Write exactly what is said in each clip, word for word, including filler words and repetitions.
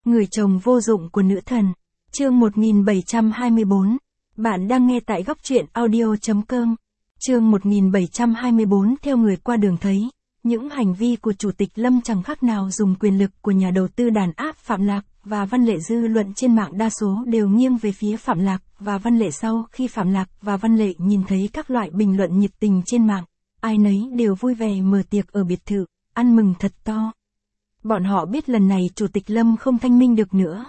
Người chồng vô dụng của nữ thần. Chương một nghìn bảy trăm hai mươi tư. Bạn đang nghe tại góc truyện audio chấm com. Chương một nghìn bảy trăm hai mươi tư. Theo người qua đường thấy, những hành vi của Chủ tịch Lâm chẳng khác nào dùng quyền lực của nhà đầu tư đàn áp Phạm Lạc và Văn Lệ. Dư luận trên mạng đa số đều nghiêng về phía Phạm Lạc và Văn Lệ. Sau khi Phạm Lạc và Văn Lệ nhìn thấy các loại bình luận nhiệt tình trên mạng, ai nấy đều vui vẻ mở tiệc ở biệt thự, ăn mừng thật to. Bọn họ biết lần này Chủ tịch Lâm không thanh minh được nữa.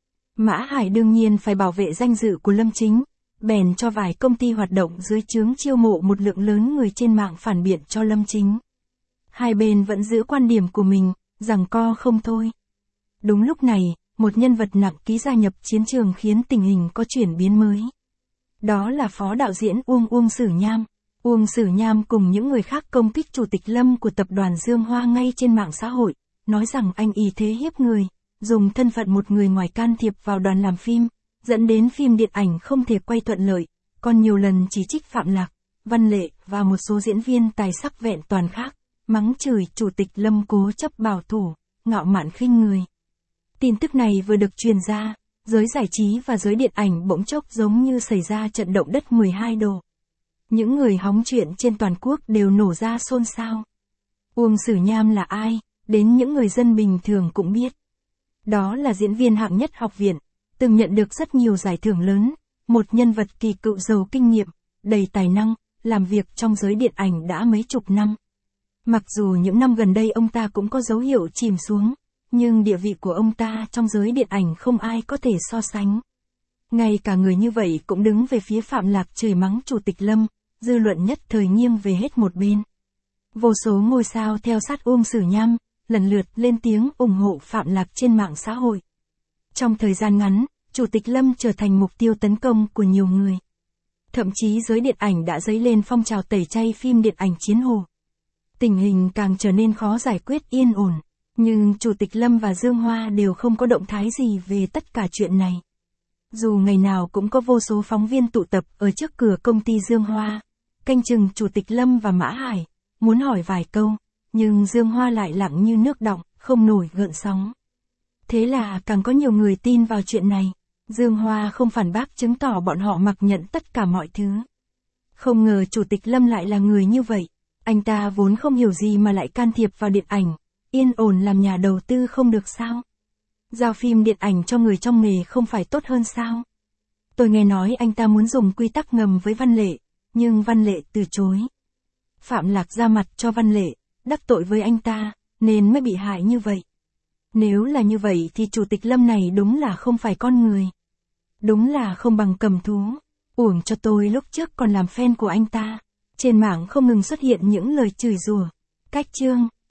Mã Hải đương nhiên phải bảo vệ danh dự của Lâm Chính, bèn cho vài công ty hoạt động dưới trướng chiêu mộ một lượng lớn người trên mạng phản biện cho Lâm Chính. Hai bên vẫn giữ quan điểm của mình, giằng co không thôi. Đúng lúc này, một nhân vật nặng ký gia nhập chiến trường khiến tình hình có chuyển biến mới. Đó là phó đạo diễn Uông Uông Sử Nham. Uông Sử Nham cùng những người khác công kích Chủ tịch Lâm của tập đoàn Dương Hoa ngay trên mạng xã hội, nói rằng anh y thế hiếp người, dùng thân phận một người ngoài can thiệp vào đoàn làm phim, dẫn đến phim điện ảnh không thể quay thuận lợi, còn nhiều lần chỉ trích Phạm Lạc, Văn Lệ và một số diễn viên tài sắc vẹn toàn khác, mắng chửi Chủ tịch Lâm cố chấp bảo thủ, ngạo mạn khinh người. Tin tức này vừa được truyền ra, giới giải trí và giới điện ảnh bỗng chốc giống như xảy ra trận động đất mười hai độ. Những người hóng chuyện trên toàn quốc đều nổ ra xôn xao. Uông Sử Nham là ai? Đến những người dân bình thường cũng biết. Đó là diễn viên hạng nhất học viện, từng nhận được rất nhiều giải thưởng lớn, một nhân vật kỳ cựu giàu kinh nghiệm, đầy tài năng, làm việc trong giới điện ảnh đã mấy chục năm. Mặc dù những năm gần đây ông ta cũng có dấu hiệu chìm xuống, nhưng địa vị của ông ta trong giới điện ảnh không ai có thể so sánh. Ngay cả người như vậy cũng đứng về phía Phạm Lạc chửi mắng Chủ tịch Lâm, dư luận nhất thời nghiêng về hết một bên. Vô số ngôi sao theo sát Uông Sử Nham, lần lượt lên tiếng ủng hộ Phạm Lạc trên mạng xã hội. Trong thời gian ngắn, Chủ tịch Lâm trở thành mục tiêu tấn công của nhiều người. Thậm chí giới điện ảnh đã dấy lên phong trào tẩy chay phim điện ảnh Chiến Hồ. Tình hình càng trở nên khó giải quyết yên ổn, nhưng Chủ tịch Lâm và Dương Hoa đều không có động thái gì về tất cả chuyện này. Dù ngày nào cũng có vô số phóng viên tụ tập ở trước cửa công ty Dương Hoa, canh chừng Chủ tịch Lâm và Mã Hải, muốn hỏi vài câu. Nhưng Dương Hoa lại lặng như nước đọng, không nổi gợn sóng. Thế là càng có nhiều người tin vào chuyện này. Dương Hoa không phản bác chứng tỏ bọn họ mặc nhận tất cả mọi thứ. Không ngờ Chủ tịch Lâm lại là người như vậy. Anh ta vốn không hiểu gì mà lại can thiệp vào điện ảnh. Yên ổn làm nhà đầu tư không được sao? Giao phim điện ảnh cho người trong nghề không phải tốt hơn sao? Tôi nghe nói anh ta muốn dùng quy tắc ngầm với Văn Lệ, nhưng Văn Lệ từ chối. Phạm Lạc ra mặt cho Văn Lệ, đắc tội với anh ta, nên mới bị hại như vậy. Nếu là như vậy thì Chủ tịch Lâm này đúng là không phải con người. Đúng là không bằng cầm thú. Uổng cho tôi lúc trước còn làm fan của anh ta. Trên mạng không ngừng xuất hiện những lời chửi rủa. Cách chương.